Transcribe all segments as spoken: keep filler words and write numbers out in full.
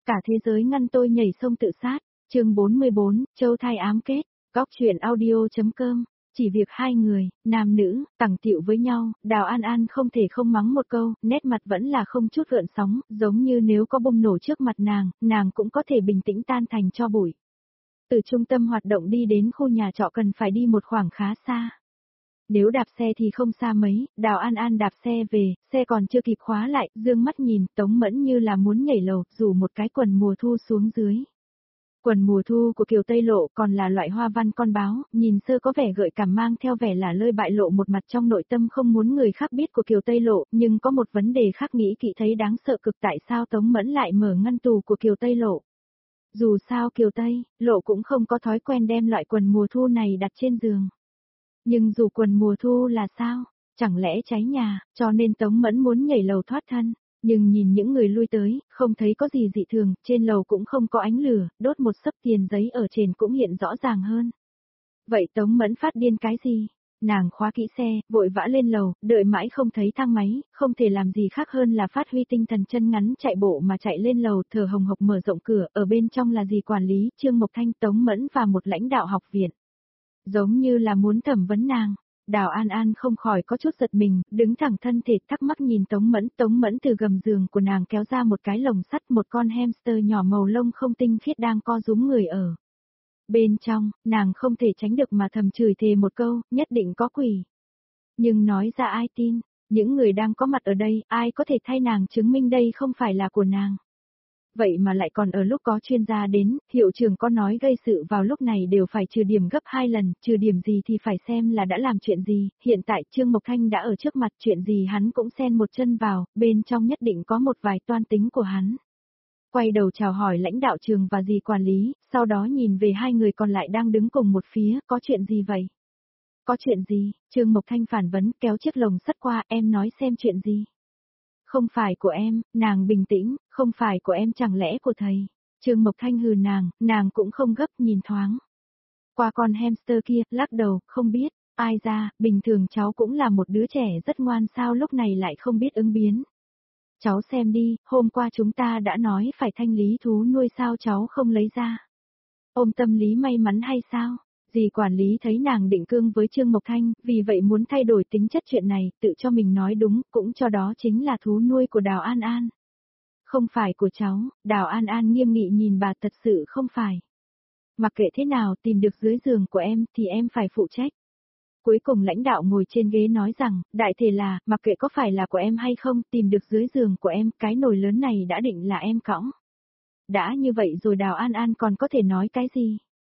Cả thế giới ngăn tôi nhảy sông tự sát. Chương bốn mươi bốn, Châu thai ám kết. Góc truyện audio.com. Chỉ việc hai người, nam nữ, tằng tiệu với nhau, Đào An An không thể không mắng một câu, nét mặt vẫn là không chút gợn sóng, giống như nếu có bom nổ trước mặt nàng, nàng cũng có thể bình tĩnh tan thành tro bụi. Từ trung tâm hoạt động đi đến khu nhà trọ cần phải đi một khoảng khá xa. Nếu đạp xe thì không xa mấy, Đào An An đạp xe về, xe còn chưa kịp khóa lại, dương mắt nhìn, Tống Mẫn như là muốn nhảy lầu, rủ một cái quần mùa thu xuống dưới. Quần mùa thu của Kiều Tây Lộ còn là loại hoa văn con báo, nhìn sơ có vẻ gợi cảm mang theo vẻ là lơi bại lộ một mặt trong nội tâm không muốn người khác biết của Kiều Tây Lộ, nhưng có một vấn đề khác nghĩ kỹ thấy đáng sợ cực tại sao Tống Mẫn lại mở ngăn tù của Kiều Tây Lộ. Dù sao Kiều Tây Lộ cũng không có thói quen đem loại quần mùa thu này đặt trên giường. Nhưng dù quần mùa thu là sao, chẳng lẽ cháy nhà, cho nên Tống Mẫn muốn nhảy lầu thoát thân. Nhưng nhìn những người lui tới, không thấy có gì dị thường, trên lầu cũng không có ánh lửa, đốt một xấp tiền giấy ở trên cũng hiện rõ ràng hơn. Vậy Tống Mẫn phát điên cái gì? Nàng khóa kỹ xe, vội vã lên lầu, đợi mãi không thấy thang máy, không thể làm gì khác hơn là phát huy tinh thần chân ngắn chạy bộ mà chạy lên lầu, thở hồng hộc mở rộng cửa, ở bên trong là dì quản lý, Trương Mộc Thanh, Tống Mẫn và một lãnh đạo học viện. Giống như là muốn thẩm vấn nàng. Đào An An không khỏi có chút giật mình, đứng thẳng thân thể thắc mắc nhìn Tống Mẫn. Tống Mẫn từ gầm giường của nàng kéo ra một cái lồng sắt, một con hamster nhỏ màu lông không tinh khiết đang co rúm người ở. Bên trong, nàng không thể tránh được mà thầm chửi thề một câu, nhất định có quỷ. Nhưng nói ra ai tin, những người đang có mặt ở đây, ai có thể thay nàng chứng minh đây không phải là của nàng. Vậy mà lại còn ở lúc có chuyên gia đến, hiệu trưởng có nói gây sự vào lúc này đều phải trừ điểm gấp hai lần, trừ điểm gì thì phải xem là đã làm chuyện gì, hiện tại Trương Mộc Thanh đã ở trước mặt, chuyện gì hắn cũng xen một chân vào, bên trong nhất định có một vài toan tính của hắn. Quay đầu chào hỏi lãnh đạo trường và dì quản lý, sau đó nhìn về hai người còn lại đang đứng cùng một phía, có chuyện gì vậy? Có chuyện gì? Trương Mộc Thanh phản vấn, kéo chiếc lồng sắt qua, em nói xem chuyện gì? Không phải của em, nàng bình tĩnh, không phải của em chẳng lẽ của thầy. Trương Mộc Thanh hừ nàng, nàng cũng không gấp nhìn thoáng. Qua con hamster kia, lắc đầu, không biết, ai ra, bình thường cháu cũng là một đứa trẻ rất ngoan sao lúc này lại không biết ứng biến. Cháu xem đi, hôm qua chúng ta đã nói phải thanh lý thú nuôi sao cháu không lấy ra. Ôm tâm lý may mắn hay sao? Dì quản lý thấy nàng định cương với Trương Mộc Thanh, vì vậy muốn thay đổi tính chất chuyện này, tự cho mình nói đúng, cũng cho đó chính là thú nuôi của Đào An An. Không phải của cháu, Đào An An nghiêm nghị nhìn bà, thật sự không phải. Mặc kệ thế nào tìm được dưới giường của em thì em phải phụ trách. Cuối cùng lãnh đạo ngồi trên ghế nói rằng, đại thể là, mặc kệ có phải là của em hay không, tìm được dưới giường của em, cái nồi lớn này đã định là em cõng. Đã như vậy rồi Đào An An còn có thể nói cái gì?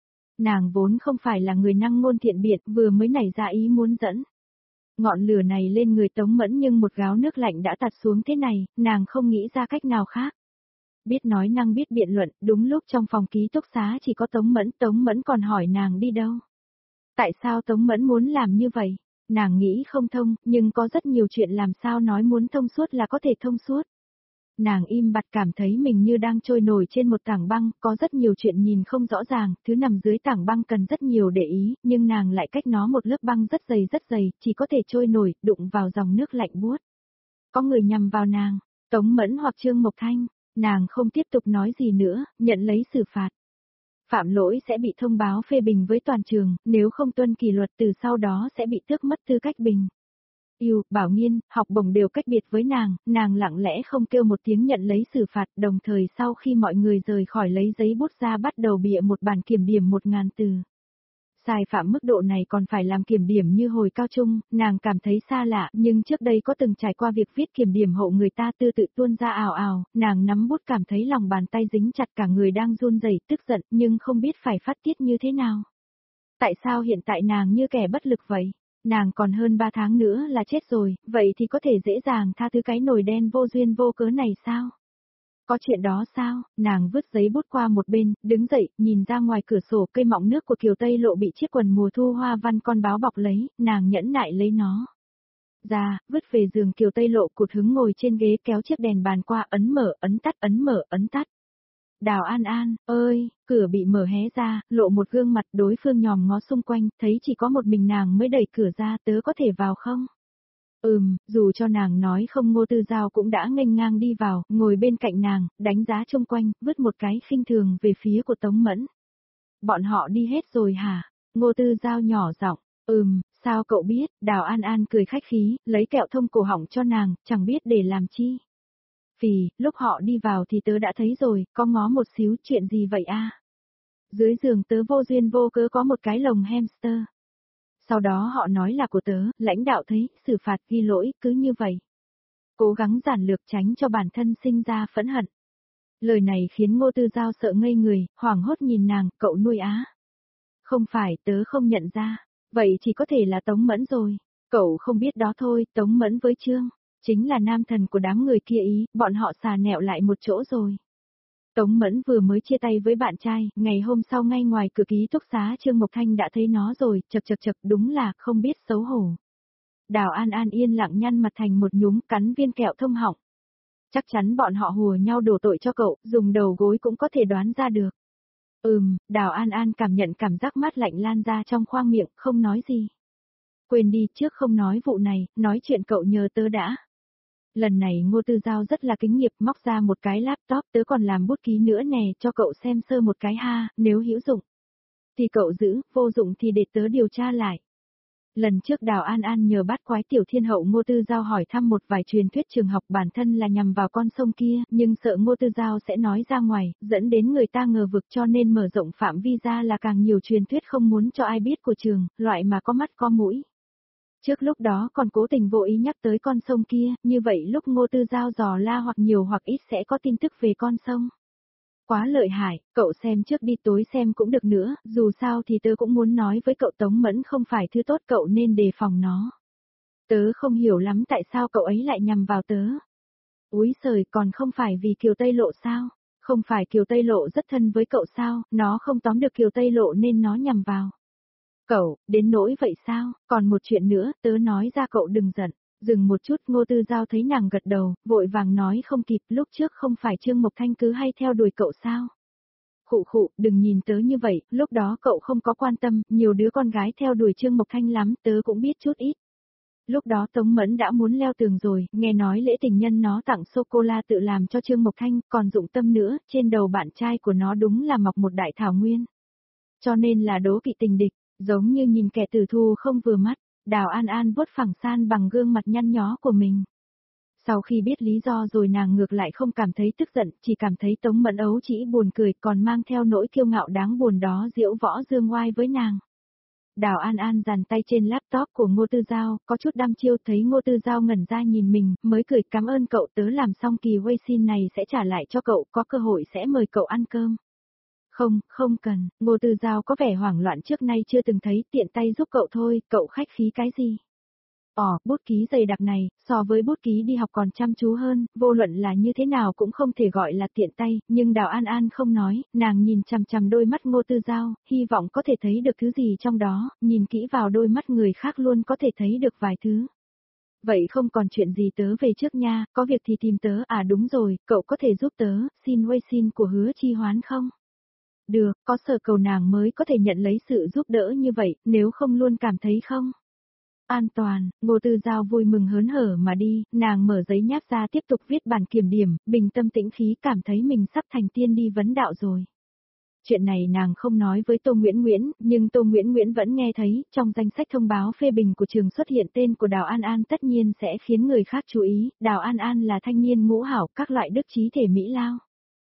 Nàng vốn không phải là người năng ngôn thiện biện, vừa mới nảy ra ý muốn dẫn ngọn lửa này lên người Tống Mẫn, nhưng một gáo nước lạnh đã tạt xuống thế này, nàng không nghĩ ra cách nào khác. Biết nói năng biết biện luận, đúng lúc trong phòng ký túc xá chỉ có Tống Mẫn, Tống Mẫn còn hỏi nàng đi đâu. Tại sao Tống Mẫn muốn làm như vậy? Nàng nghĩ không thông, nhưng có rất nhiều chuyện làm sao nói muốn thông suốt là có thể thông suốt. Nàng im bặt cảm thấy mình như đang trôi nổi trên một tảng băng, có rất nhiều chuyện nhìn không rõ ràng, thứ nằm dưới tảng băng cần rất nhiều để ý, nhưng nàng lại cách nó một lớp băng rất dày rất dày, chỉ có thể trôi nổi, đụng vào dòng nước lạnh buốt. Có người nhằm vào nàng, Tống Mẫn hoặc Trương Mộc Thanh, nàng không tiếp tục nói gì nữa, nhận lấy xử phạt. Phạm lỗi sẽ bị thông báo phê bình với toàn trường, nếu không tuân kỷ luật từ sau đó sẽ bị tước mất tư cách bình. Yêu, Bảo Nghiên, học bổng đều cách biệt với nàng, nàng lặng lẽ không kêu một tiếng nhận lấy xử phạt, đồng thời sau khi mọi người rời khỏi lấy giấy bút ra bắt đầu bịa một bản kiểm điểm một ngàn từ. Sai phạm mức độ này còn phải làm kiểm điểm như hồi cao trung, nàng cảm thấy xa lạ, nhưng trước đây có từng trải qua việc viết kiểm điểm hộ người ta tư tự tuôn ra ào ào, nàng nắm bút cảm thấy lòng bàn tay dính chặt, cả người đang run rẩy, tức giận, nhưng không biết phải phát tiết như thế nào. Tại sao hiện tại nàng như kẻ bất lực vậy? Nàng còn hơn ba tháng nữa là chết rồi, vậy thì có thể dễ dàng tha thứ cái nồi đen vô duyên vô cớ này sao? Có chuyện đó sao? Nàng vứt giấy bút qua một bên, đứng dậy, nhìn ra ngoài cửa sổ, cây mọng nước của Kiều Tây Lộ bị chiếc quần mùa thu hoa văn con báo bọc lấy, nàng nhẫn nại lấy nó ra, vứt về giường. Kiều Tây Lộ cụt hứng ngồi trên ghế kéo chiếc đèn bàn qua, ấn mở, ấn tắt, ấn mở, ấn tắt. Đào An An, ơi, cửa bị mở hé ra, lộ một gương mặt, đối phương nhòm ngó xung quanh, thấy chỉ có một mình nàng mới đẩy cửa ra, tớ có thể vào không? Ừm, dù cho nàng nói không Ngô Tư Giao cũng đã nghênh ngang đi vào, ngồi bên cạnh nàng, đánh giá xung quanh, vứt một cái khinh thường về phía của Tống Mẫn. Bọn họ đi hết rồi hả? Ngô Tư Giao nhỏ giọng, ừm, sao cậu biết? Đào An An cười khách khí, lấy kẹo thông cổ họng cho nàng, chẳng biết để làm chi. Vì, lúc họ đi vào thì tớ đã thấy rồi, có ngó một xíu chuyện gì vậy a? Dưới giường tớ vô duyên vô cớ có một cái lồng hamster. Sau đó họ nói là của tớ, lãnh đạo thấy, xử phạt ghi lỗi, cứ như vậy. Cố gắng giản lược tránh cho bản thân sinh ra phẫn hận. Lời này khiến Ngô Tư Giao sợ ngây người, hoảng hốt nhìn nàng, cậu nuôi á. Không phải, tớ không nhận ra. Vậy chỉ có thể là Tống Mẫn rồi. Cậu không biết đó thôi, Tống Mẫn với Trương. Chính là nam thần của đám người kia ý, bọn họ xà nẹo lại một chỗ rồi. Tống Mẫn vừa mới chia tay với bạn trai, ngày hôm sau ngay ngoài cửa ký túc xá Trương Mộc Thanh đã thấy nó rồi, chật chật chật đúng là không biết xấu hổ. Đào An An yên lặng nhăn mặt thành một nhúm cắn viên kẹo thông họng. Chắc chắn bọn họ hùa nhau đổ tội cho cậu, dùng đầu gối cũng có thể đoán ra được. Ừm, Đào An An cảm nhận cảm giác mát lạnh lan ra trong khoang miệng, không nói gì. Quên đi, trước không nói vụ này, nói chuyện cậu nhờ tớ đã. Lần này Ngô Tư Giao rất là kính nghiệp, móc ra một cái laptop, tớ còn làm bút ký nữa nè, cho cậu xem sơ một cái ha, nếu hữu dụng. Thì cậu giữ, vô dụng thì để tớ điều tra lại. Lần trước Đào An An nhờ bát quái tiểu thiên hậu Ngô Tư Giao hỏi thăm một vài truyền thuyết trường học bản thân là nhằm vào con sông kia, nhưng sợ Ngô Tư Giao sẽ nói ra ngoài, dẫn đến người ta ngờ vực cho nên mở rộng phạm vi ra là càng nhiều truyền thuyết không muốn cho ai biết của trường, loại mà có mắt có mũi. Trước lúc đó còn cố tình vô ý nhắc tới con sông kia, như vậy lúc Ngô Tư Giao dò la hoặc nhiều hoặc ít sẽ có tin tức về con sông. Quá lợi hại, cậu xem trước đi tối xem cũng được nữa, dù sao thì tớ cũng muốn nói với cậu Tống Mẫn không phải thứ tốt cậu nên đề phòng nó. Tớ không hiểu lắm tại sao cậu ấy lại nhằm vào tớ. Úi giời còn không phải vì Kiều Tây Lộ sao? Không phải Kiều Tây Lộ rất thân với cậu sao, nó không tóm được Kiều Tây Lộ nên nó nhằm vào. Cậu, đến nỗi vậy sao, còn một chuyện nữa, tớ nói ra cậu đừng giận. Dừng một chút Ngô Tư Giao thấy nàng gật đầu, vội vàng nói không kịp, lúc trước không phải Trương Mộc Thanh cứ hay theo đuổi cậu sao? Khụ khụ, đừng nhìn tớ như vậy, lúc đó cậu không có quan tâm, nhiều đứa con gái theo đuổi Trương Mộc Thanh lắm, tớ cũng biết chút ít. Lúc đó Tống Mẫn đã muốn leo tường rồi, nghe nói lễ tình nhân nó tặng sô-cô-la tự làm cho Trương Mộc Thanh, còn dụng tâm nữa, trên đầu bạn trai của nó đúng là mọc một đại thảo nguyên. Cho nên là đố kỵ tình địch, giống như nhìn kẻ tử thù không vừa mắt. Đào An An vuốt phẳng san bằng gương mặt nhăn nhó của mình. Sau khi biết lý do rồi nàng ngược lại không cảm thấy tức giận, chỉ cảm thấy Tống Mẫn ấu chỉ buồn cười còn mang theo nỗi kiêu ngạo đáng buồn đó diễu võ dương oai với nàng. Đào An An dàn tay trên laptop của Ngô Tư Giao, có chút đăm chiêu thấy Ngô Tư Giao ngẩn ra nhìn mình, mới cười cảm ơn cậu tớ làm xong kỳ Weixin này sẽ trả lại cho cậu, có cơ hội sẽ mời cậu ăn cơm. Không, không cần, Ngô Tư Giao có vẻ hoảng loạn trước nay chưa từng thấy, tiện tay giúp cậu thôi, cậu khách khí cái gì? Ồ, bút ký dày đặc này, so với bút ký đi học còn chăm chú hơn, vô luận là như thế nào cũng không thể gọi là tiện tay, nhưng Đào An An không nói, nàng nhìn chằm chằm đôi mắt Ngô Tư Giao, hy vọng có thể thấy được thứ gì trong đó, nhìn kỹ vào đôi mắt người khác luôn có thể thấy được vài thứ. Vậy không còn chuyện gì tớ về trước nha, có việc thì tìm tớ, à đúng rồi, cậu có thể giúp tớ, xin Weixin của Hứa Chi Hoán không? Được, có sở cầu nàng mới có thể nhận lấy sự giúp đỡ như vậy, nếu không luôn cảm thấy không? An toàn, Ngô Tư Giao vui mừng hớn hở mà đi, nàng mở giấy nháp ra tiếp tục viết bản kiểm điểm, bình tâm tĩnh khí cảm thấy mình sắp thành tiên đi vấn đạo rồi. Chuyện này nàng không nói với Tô Nguyễn Nguyễn, nhưng Tô Nguyễn Nguyễn vẫn nghe thấy, trong danh sách thông báo phê bình của trường xuất hiện tên của Đào An An tất nhiên sẽ khiến người khác chú ý, Đào An An là thanh niên ngũ hảo, các loại đức trí thể mỹ lao.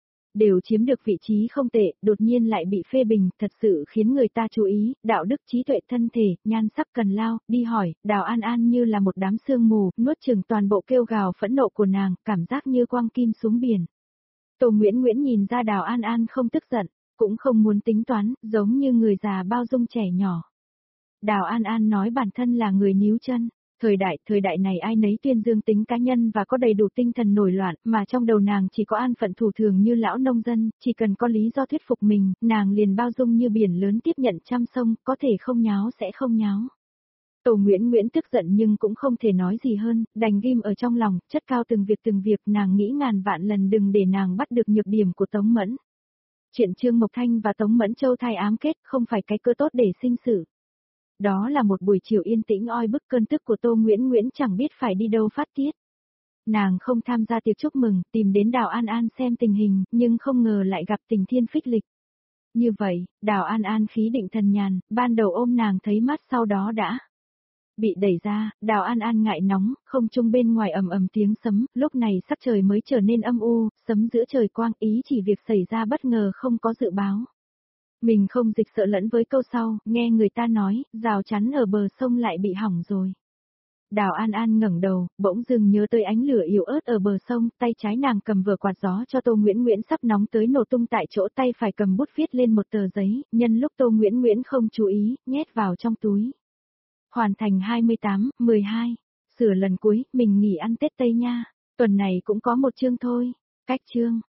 Đều chiếm được vị trí không tệ, đột nhiên lại bị phê bình, thật sự khiến người ta chú ý, đạo đức trí tuệ thân thể, nhan sắc cần lao, đi hỏi, Đào An An như là một đám sương mù, nuốt chừng toàn bộ kêu gào phẫn nộ của nàng, cảm giác như quang kim xuống biển. Tô Nguyễn Nguyễn nhìn ra Đào An An không tức giận, cũng không muốn tính toán, giống như người già bao dung trẻ nhỏ. Đào An An nói bản thân là người níu chân. Thời đại, thời đại này ai nấy tuyên dương tính cá nhân và có đầy đủ tinh thần nổi loạn, mà trong đầu nàng chỉ có an phận thủ thường như lão nông dân, chỉ cần có lý do thuyết phục mình, nàng liền bao dung như biển lớn tiếp nhận trăm sông, có thể không nháo sẽ không nháo. Tô Nguyễn Nguyễn tức giận nhưng cũng không thể nói gì hơn, đành ghim ở trong lòng, chất cao từng việc từng việc, nàng nghĩ ngàn vạn lần đừng để nàng bắt được nhược điểm của Tống Mẫn. Chuyện Trương Mộc Thanh và Tống Mẫn Châu thai ám kết không phải cái cơ tốt để sinh sự. Đó là một buổi chiều yên tĩnh oi bức, cơn tức của Tô Nguyễn Nguyễn chẳng biết phải đi đâu phát tiết. Nàng không tham gia tiệc chúc mừng, tìm đến Đào An An xem tình hình, nhưng không ngờ lại gặp tình thiên phích lịch. Như vậy, Đào An An khí định thần nhàn, ban đầu ôm nàng thấy mát, sau đó đã bị đẩy ra. Đào An An ngại nóng, không trung bên ngoài ầm ầm tiếng sấm, lúc này sắc trời mới trở nên âm u, sấm giữa trời quang, ý chỉ việc xảy ra bất ngờ không có dự báo. Mình không dịch sợ lẫn với câu sau, nghe người ta nói, rào chắn ở bờ sông lại bị hỏng rồi. Đào An An ngẩng đầu, bỗng dưng nhớ tới ánh lửa yếu ớt ở bờ sông, tay trái nàng cầm vừa quạt gió cho Tô Nguyễn Nguyễn sắp nóng tới nổ tung tại chỗ, tay phải cầm bút viết lên một tờ giấy, nhân lúc Tô Nguyễn Nguyễn không chú ý, nhét vào trong túi. Hoàn thành hai mươi tám, mười hai. Sửa lần cuối, mình nghỉ ăn Tết Tây nha. Tuần này cũng có một chương thôi. Cách chương.